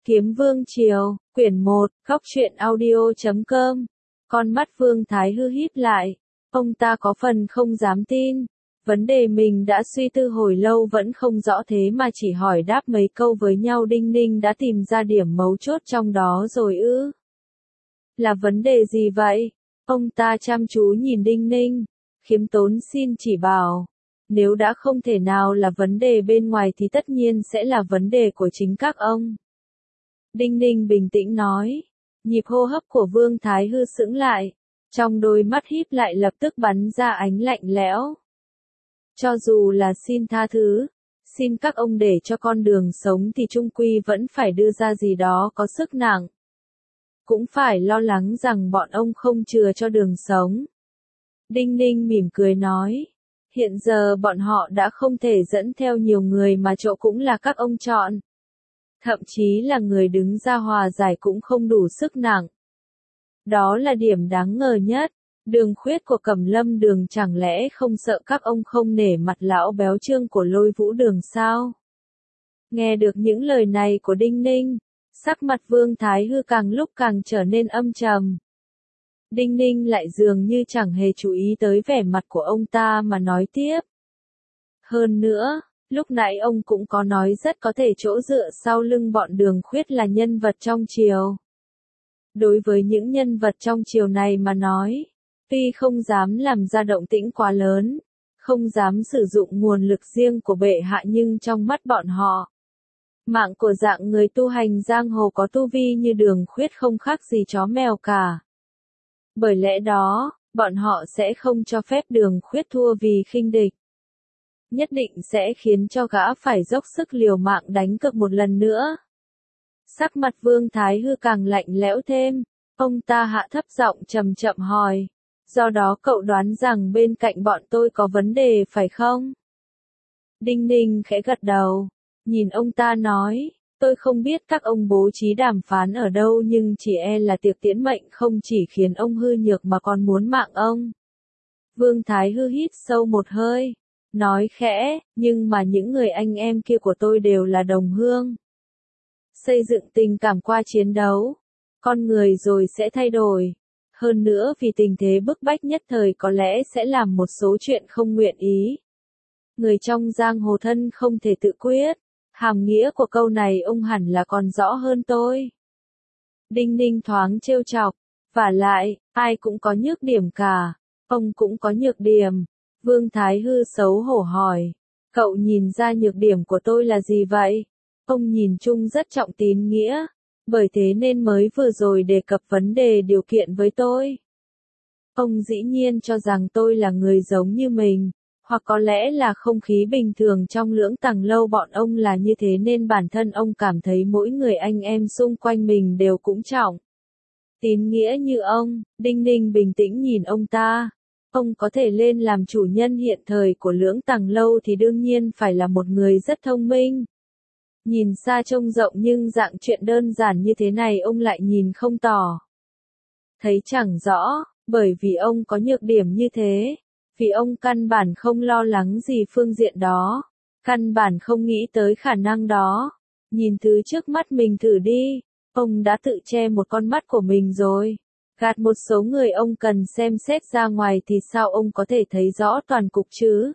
Kiếm Vương Triều, quyển 1, Góc truyện audio.com. Con mắt Vương Thái Hư híp lại. Ông ta có phần không dám tin. Vấn đề mình đã suy tư hồi lâu vẫn không rõ thế mà chỉ hỏi đáp mấy câu với nhau Đinh Ninh đã tìm ra điểm mấu chốt trong đó rồi ư. Là vấn đề gì vậy? Ông ta chăm chú nhìn Đinh Ninh. Khiêm tốn xin chỉ bảo. Nếu đã không thể nào là vấn đề bên ngoài thì tất nhiên sẽ là vấn đề của chính các ông. Đinh Ninh bình tĩnh nói. Nhịp hô hấp của Vương Thái Hư sững lại. Trong đôi mắt híp lại lập tức bắn ra ánh lạnh lẽo. Cho dù là xin tha thứ, xin các ông để cho con đường sống thì chung quy vẫn phải đưa ra gì đó có sức nặng. Cũng phải lo lắng rằng bọn ông không chừa cho đường sống. Đinh Ninh mỉm cười nói. Hiện giờ bọn họ đã không thể dẫn theo nhiều người mà chỗ cũng là các ông chọn. Thậm chí là người đứng ra hòa giải cũng không đủ sức nặng. Đó là điểm đáng ngờ nhất. Đường Khuyết của Cẩm Lâm Đường chẳng lẽ không sợ các ông không nể mặt lão béo trương của Lôi Vũ Đường sao? Nghe được những lời này của Đinh Ninh, sắc mặt Vương Thái Hư càng lúc càng trở nên âm trầm. Đinh Ninh lại dường như chẳng hề chú ý tới vẻ mặt của ông ta mà nói tiếp. Hơn nữa, lúc nãy ông cũng có nói rất có thể chỗ dựa sau lưng bọn Đường Khuyết là nhân vật trong triều. Đối với những nhân vật trong triều này mà nói, tuy không dám làm ra động tĩnh quá lớn, không dám sử dụng nguồn lực riêng của bệ hạ nhưng trong mắt bọn họ, mạng của dạng người tu hành giang hồ có tu vi như Đường Khuyết không khác gì chó mèo cả. Bởi lẽ đó, bọn họ sẽ không cho phép Đường Khuyết thua vì khinh địch. Nhất định sẽ khiến cho gã phải dốc sức liều mạng đánh cược một lần nữa. Sắc mặt Vương Thái Hư càng lạnh lẽo thêm, ông ta hạ thấp giọng chậm chậm hỏi. Do đó cậu đoán rằng bên cạnh bọn tôi có vấn đề phải không? Đinh Ninh khẽ gật đầu, nhìn ông ta nói, tôi không biết các ông bố trí đàm phán ở đâu nhưng chỉ e là tiệc tiễn mệnh không chỉ khiến ông hư nhược mà còn muốn mạng ông. Vương Thái Hư hít sâu một hơi, nói khẽ, nhưng mà những người anh em kia của tôi đều là đồng hương. Xây dựng tình cảm qua chiến đấu, con người rồi sẽ thay đổi. Hơn nữa vì tình thế bức bách nhất thời có lẽ sẽ làm một số chuyện không nguyện ý. Người trong giang hồ thân không thể tự quyết. Hàm nghĩa của câu này ông hẳn là còn rõ hơn tôi. Đinh Ninh thoáng trêu chọc. Vả lại, ai cũng có nhược điểm cả. Ông cũng có nhược điểm. Vương Thái Hư xấu hổ hỏi. Cậu nhìn ra nhược điểm của tôi là gì vậy? Ông nhìn chung rất trọng tín nghĩa. Bởi thế nên mới vừa rồi đề cập vấn đề điều kiện với tôi. Ông dĩ nhiên cho rằng tôi là người giống như mình, hoặc có lẽ là không khí bình thường trong Lưỡng Tàng Lâu bọn ông là như thế nên bản thân ông cảm thấy mỗi người anh em xung quanh mình đều cũng trọng tín nghĩa như ông. Đinh Ninh bình tĩnh nhìn ông ta. Ông có thể lên làm chủ nhân hiện thời của Lưỡng Tàng Lâu thì đương nhiên phải là một người rất thông minh. Nhìn xa trông rộng nhưng dạng chuyện đơn giản như thế này ông lại nhìn không tỏ. Thấy chẳng rõ, bởi vì ông có nhược điểm như thế. Vì ông căn bản không lo lắng gì phương diện đó. Căn bản không nghĩ tới khả năng đó. Nhìn thứ trước mắt mình thử đi. Ông đã tự che một con mắt của mình rồi. Gạt một số người ông cần xem xét ra ngoài thì sao ông có thể thấy rõ toàn cục chứ?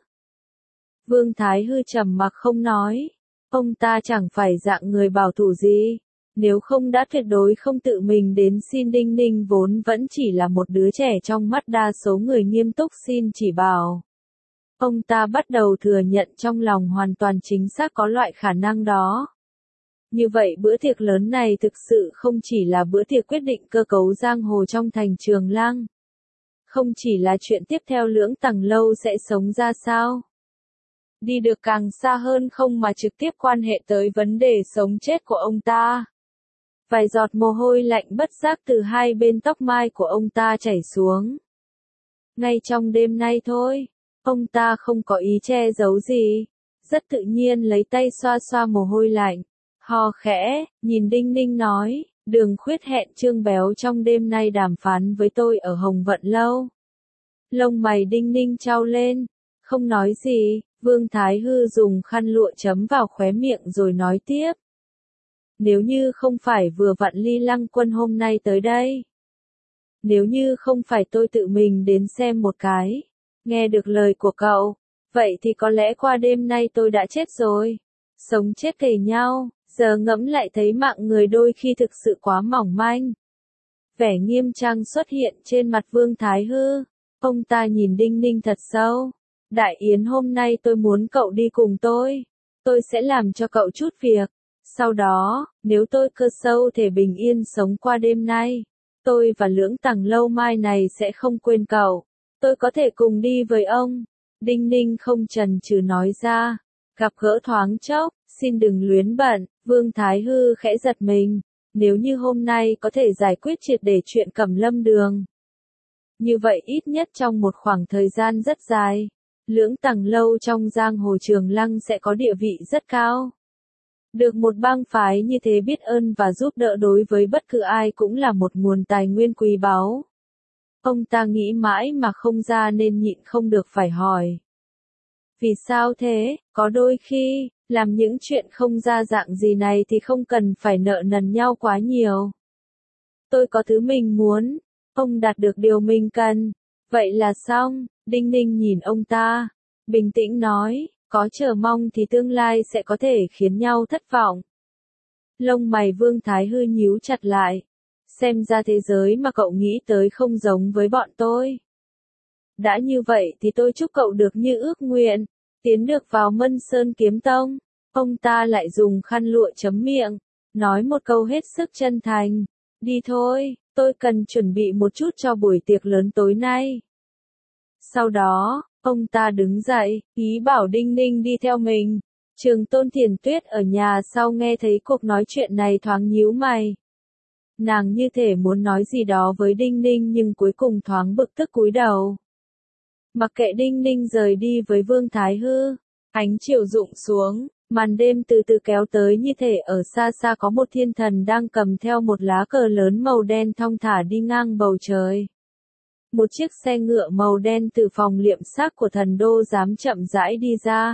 Vương Thái Hư trầm mặc không nói. Ông ta chẳng phải dạng người bảo thủ gì. Nếu không đã tuyệt đối không tự mình đến xin. Đinh Ninh vốn vẫn chỉ là một đứa trẻ trong mắt đa số người nghiêm túc xin chỉ bảo. Ông ta bắt đầu thừa nhận trong lòng hoàn toàn chính xác có loại khả năng đó. Như vậy bữa tiệc lớn này thực sự không chỉ là bữa tiệc quyết định cơ cấu giang hồ trong thành Trường Lăng. Không chỉ là chuyện tiếp theo Lưỡng Tàng Lâu sẽ sống ra sao. Đi được càng xa hơn không mà trực tiếp quan hệ tới vấn đề sống chết của ông ta. Vài giọt mồ hôi lạnh bất giác từ hai bên tóc mai của ông ta chảy xuống. Ngay trong đêm nay thôi, ông ta không có ý che giấu gì. Rất tự nhiên lấy tay xoa xoa mồ hôi lạnh. Ho khẽ, nhìn Đinh Ninh nói, Đường Khuyết hẹn Trương Béo trong đêm nay đàm phán với tôi ở Hồng Vận Lâu. Lông mày Đinh Ninh chau lên, không nói gì. Vương Thái Hư dùng khăn lụa chấm vào khóe miệng rồi nói tiếp. Nếu như không phải vừa vặn Ly Lăng Quân hôm nay tới đây. Nếu như không phải tôi tự mình đến xem một cái. Nghe được lời của cậu. Vậy thì có lẽ qua đêm nay tôi đã chết rồi. Sống chết kề nhau. Giờ ngẫm lại thấy mạng người đôi khi thực sự quá mỏng manh. Vẻ nghiêm trang xuất hiện trên mặt Vương Thái Hư. Ông ta nhìn Đinh Ninh thật sâu. Đại yến hôm nay tôi muốn cậu đi cùng tôi. Tôi sẽ làm cho cậu chút việc. Sau đó, nếu tôi cơ sâu thể bình yên sống qua đêm nay, tôi và Lưỡng Tằng lâu mai này sẽ không quên cậu. Tôi có thể cùng đi với ông. Đinh Ninh không chần chừ nói ra. Gặp gỡ thoáng chốc, xin đừng luyến bận. Vương Thái Hư khẽ giật mình. Nếu như hôm nay có thể giải quyết triệt để chuyện Cẩm Lâm Đường. Như vậy ít nhất trong một khoảng thời gian rất dài, Lưỡng Tằng lâu trong giang hồ Trường Lăng sẽ có địa vị rất cao. Được một bang phái như thế biết ơn và giúp đỡ đối với bất cứ ai cũng là một nguồn tài nguyên quý báu. Ông ta nghĩ mãi mà không ra nên nhịn không được phải hỏi. Vì sao thế? Có đôi khi, làm những chuyện không ra dạng gì này thì không cần phải nợ nần nhau quá nhiều. Tôi có thứ mình muốn, ông đạt được điều mình cần. Vậy là xong. Đinh Ninh nhìn ông ta, bình tĩnh nói, có chờ mong thì tương lai sẽ có thể khiến nhau thất vọng. Lông mày Vương Thái Hư nhíu chặt lại. Xem ra thế giới mà cậu nghĩ tới không giống với bọn tôi. Đã như vậy thì tôi chúc cậu được như ước nguyện, tiến được vào Mân Sơn Kiếm Tông. Ông ta lại dùng khăn lụa chấm miệng, nói một câu hết sức chân thành. Đi thôi, tôi cần chuẩn bị một chút cho buổi tiệc lớn tối nay. Sau đó, ông ta đứng dậy, ý bảo Đinh Ninh đi theo mình. Trường Tôn Thiền Tuyết ở nhà sau nghe thấy cuộc nói chuyện này thoáng nhíu mày. Nàng như thể muốn nói gì đó với Đinh Ninh nhưng cuối cùng thoáng bực tức cúi đầu. Mặc kệ Đinh Ninh rời đi với Vương Thái Hư, ánh chiều rụng xuống, màn đêm từ từ kéo tới như thể ở xa xa có một thiên thần đang cầm theo một lá cờ lớn màu đen thong thả đi ngang bầu trời. Một chiếc xe ngựa màu đen từ phòng liệm xác của thần đô giám chậm rãi đi ra.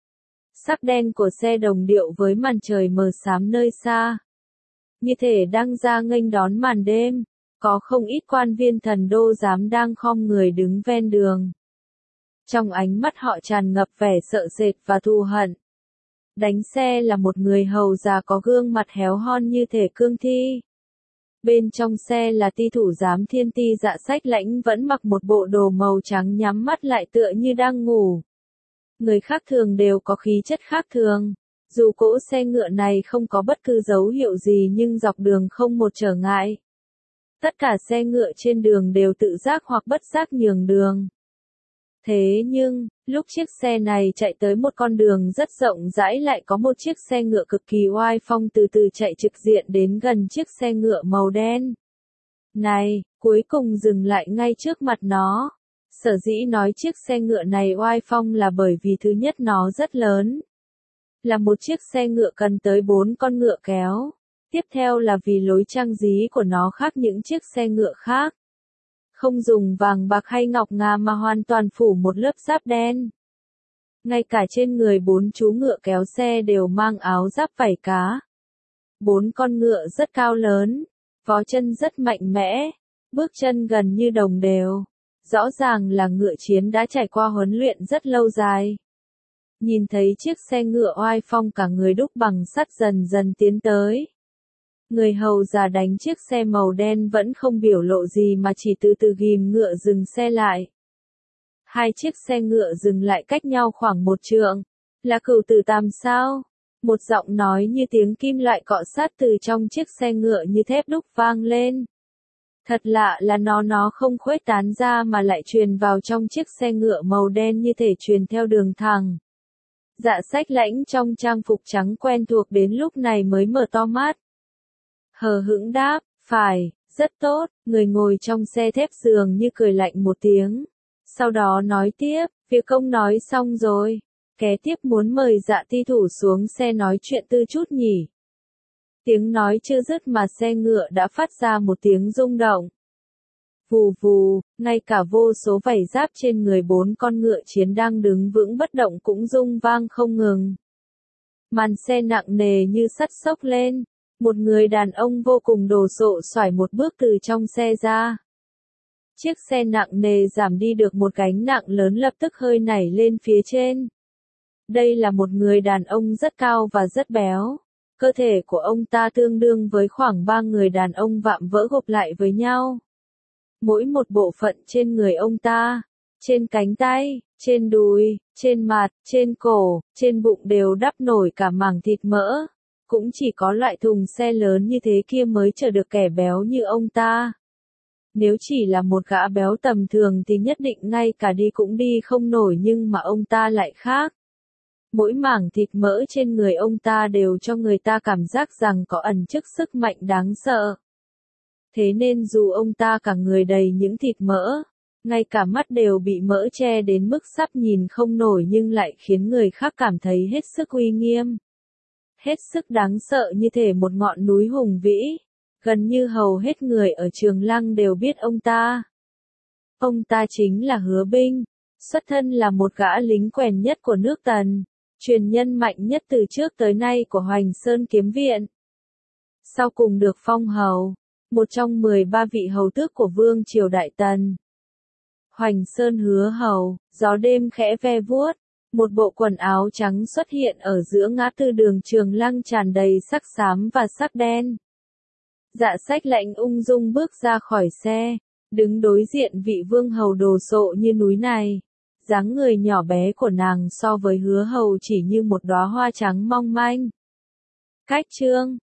Sắc đen của xe đồng điệu với màn trời mờ xám nơi xa. Như thể đang ra nghênh đón màn đêm, có không ít quan viên thần đô giám đang khom người đứng ven đường. Trong ánh mắt họ tràn ngập vẻ sợ sệt và thù hận. Đánh xe là một người hầu già có gương mặt héo hon như thể cương thi. Bên trong xe là ti thủ giám Thiên Ti Dạ Sách Lãnh vẫn mặc một bộ đồ màu trắng nhắm mắt lại tựa như đang ngủ. Người khác thường đều có khí chất khác thường. Dù cỗ xe ngựa này không có bất cứ dấu hiệu gì nhưng dọc đường không một trở ngại. Tất cả xe ngựa trên đường đều tự giác hoặc bất giác nhường đường. Thế nhưng, lúc chiếc xe này chạy tới một con đường rất rộng rãi lại có một chiếc xe ngựa cực kỳ oai phong từ từ chạy trực diện đến gần chiếc xe ngựa màu đen. Này, cuối cùng dừng lại ngay trước mặt nó. Sở dĩ nói chiếc xe ngựa này oai phong là bởi vì thứ nhất nó rất lớn. Là một chiếc xe ngựa cần tới 4 con ngựa kéo. Tiếp theo là vì lối trang trí của nó khác những chiếc xe ngựa khác. Không dùng vàng bạc hay ngọc ngà mà hoàn toàn phủ một lớp giáp đen. Ngay cả trên người 4 chú ngựa kéo xe đều mang áo giáp vảy cá. 4 con ngựa rất cao lớn, vó chân rất mạnh mẽ, bước chân gần như đồng đều. Rõ ràng là ngựa chiến đã trải qua huấn luyện rất lâu dài. Nhìn thấy chiếc xe ngựa oai phong cả người đúc bằng sắt dần dần tiến tới. Người hầu già đánh chiếc xe màu đen vẫn không biểu lộ gì mà chỉ từ từ ghim ngựa dừng xe lại. Hai chiếc xe ngựa dừng lại cách nhau khoảng 1 trượng. Là Cửu Tử Tam sao? Một giọng nói như tiếng kim loại cọ sát từ trong chiếc xe ngựa như thép đúc vang lên. Thật lạ là nó không khuếch tán ra mà lại truyền vào trong chiếc xe ngựa màu đen như thể truyền theo đường thẳng. Dạ Sách Lãnh trong trang phục trắng quen thuộc đến lúc này mới mở to mắt. Hờ hững đáp, phải, rất tốt, người ngồi trong xe thép dường như cười lạnh một tiếng. Sau đó nói tiếp, việc công nói xong rồi, kế tiếp muốn mời Dạ ti thủ xuống xe nói chuyện tư chút nhỉ. Tiếng nói chưa dứt mà xe ngựa đã phát ra một tiếng rung động. Vù vù, ngay cả vô số vảy giáp trên người 4 con ngựa chiến đang đứng vững bất động cũng rung vang không ngừng. Màn xe nặng nề như sắt xốc lên, Một người đàn ông vô cùng đồ sộ xoải một bước từ trong xe ra. Chiếc xe nặng nề giảm đi được một gánh nặng lớn lập tức hơi nảy lên phía trên. Đây là một người đàn ông rất cao và rất béo. Cơ thể của ông ta tương đương với khoảng 3 người đàn ông vạm vỡ gộp lại với nhau. Mỗi một bộ phận trên người ông ta, trên cánh tay, trên đùi, trên mặt, trên cổ, trên bụng đều đắp nổi cả mảng thịt mỡ. Cũng chỉ có loại thùng xe lớn như thế kia mới chở được kẻ béo như ông ta. Nếu chỉ là một gã béo tầm thường thì nhất định ngay cả đi cũng đi không nổi, nhưng mà ông ta lại khác. Mỗi mảng thịt mỡ trên người ông ta đều cho người ta cảm giác rằng có ẩn chứa sức mạnh đáng sợ. Thế nên dù ông ta cả người đầy những thịt mỡ, ngay cả mắt đều bị mỡ che đến mức sắp nhìn không nổi, nhưng lại khiến người khác cảm thấy hết sức uy nghiêm. Hết sức đáng sợ, như thể một ngọn núi hùng vĩ. Gần như hầu hết người ở Trường Lăng đều biết ông ta. Ông ta chính là Hứa Binh, xuất thân là một gã lính quèn nhất của nước Tần, truyền nhân mạnh nhất từ trước tới nay của Hoành Sơn Kiếm Viện. Sau cùng được phong hầu, một trong 13 vị hầu tước của Vương triều Đại Tần. Hoành Sơn Hứa Hầu, gió đêm khẽ ve vuốt, một bộ quần áo trắng xuất hiện ở giữa ngã tư đường Trường Lăng tràn đầy sắc xám và sắc đen. Dạ Sách lạnh ung dung bước ra khỏi xe, đứng đối diện vị vương hầu đồ sộ như núi này. Dáng người nhỏ bé của nàng so với Hứa Hầu chỉ như một đóa hoa trắng mong manh. Cách chương